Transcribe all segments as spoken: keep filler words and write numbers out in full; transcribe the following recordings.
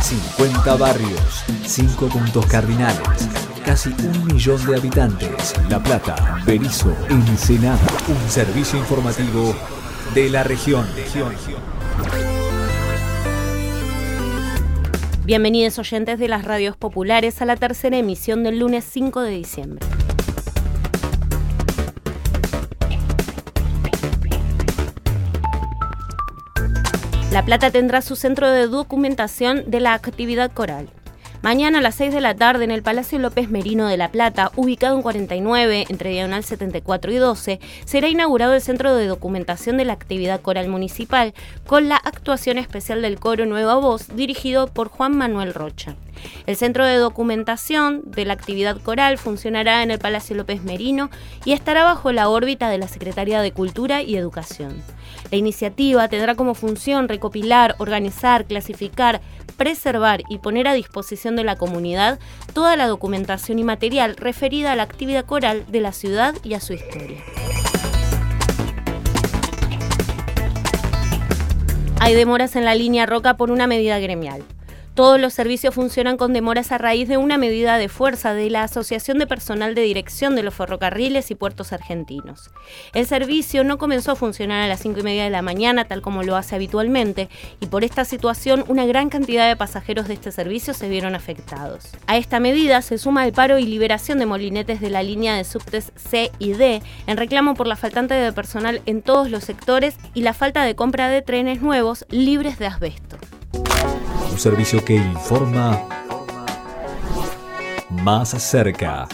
cincuenta barrios, cinco puntos cardinales, casi un millón de habitantes. La Plata, Berisso, Ensenada. Un servicio informativo de la región. Bienvenidos oyentes de las radios populares a la tercera emisión del lunes cinco de diciembre. La Plata tendrá su centro de documentación de la actividad coral. Mañana a las seis de la tarde en el Palacio López Merino de La Plata, ubicado en cuarenta y nueve, entre Diagonal setenta y cuatro y doce, será inaugurado el Centro de Documentación de la Actividad Coral Municipal, con la actuación especial del coro Nueva Voz, dirigido por Juan Manuel Rocha. El Centro de Documentación de la Actividad Coral funcionará en el Palacio López Merino y estará bajo la órbita de la Secretaría de Cultura y Educación. La iniciativa tendrá como función recopilar, organizar, clasificar, preservar y poner a disposición de la comunidad toda la documentación y material referida a la actividad coral de la ciudad y a su historia. Hay demoras en la línea Roca por una medida gremial. Todos los servicios funcionan con demoras a raíz de una medida de fuerza de la Asociación de Personal de Dirección de los Ferrocarriles y Puertos Argentinos. El servicio no comenzó a funcionar a las cinco y media de la mañana, tal como lo hace habitualmente, y por esta situación una gran cantidad de pasajeros de este servicio se vieron afectados. A esta medida se suma el paro y liberación de molinetes de la línea de subtes C y D, en reclamo por la faltante de personal en todos los sectores y la falta de compra de trenes nuevos libres de asbesto. Un servicio que informa más cerca.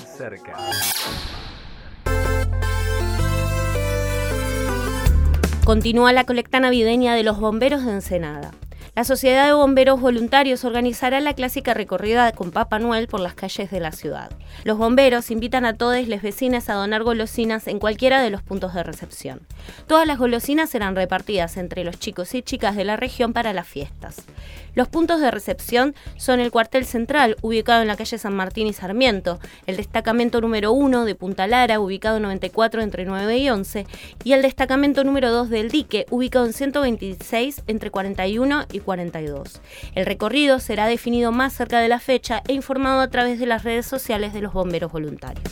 Continúa la colecta navideña de los bomberos de Ensenada. La Sociedad de Bomberos Voluntarios organizará la clásica recorrida con Papá Noel por las calles de la ciudad. Los bomberos invitan a todos los vecinos a donar golosinas en cualquiera de los puntos de recepción. Todas las golosinas serán repartidas entre los chicos y chicas de la región para las fiestas. Los puntos de recepción son el cuartel central, ubicado en la calle San Martín y Sarmiento, el destacamento número uno de Punta Lara, ubicado en noventa y cuatro entre nueve y once, y el destacamento número dos del Dique, ubicado en ciento veintiséis entre cuarenta y uno y cuarenta y dos. El recorrido será definido más cerca de la fecha e informado a través de las redes sociales de los bomberos voluntarios.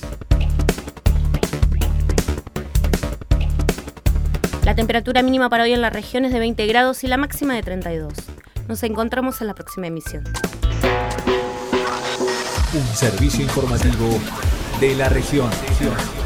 La temperatura mínima para hoy en la región es de veinte grados y la máxima de treinta y dos. Nos encontramos en la próxima emisión. Un servicio informativo de la región.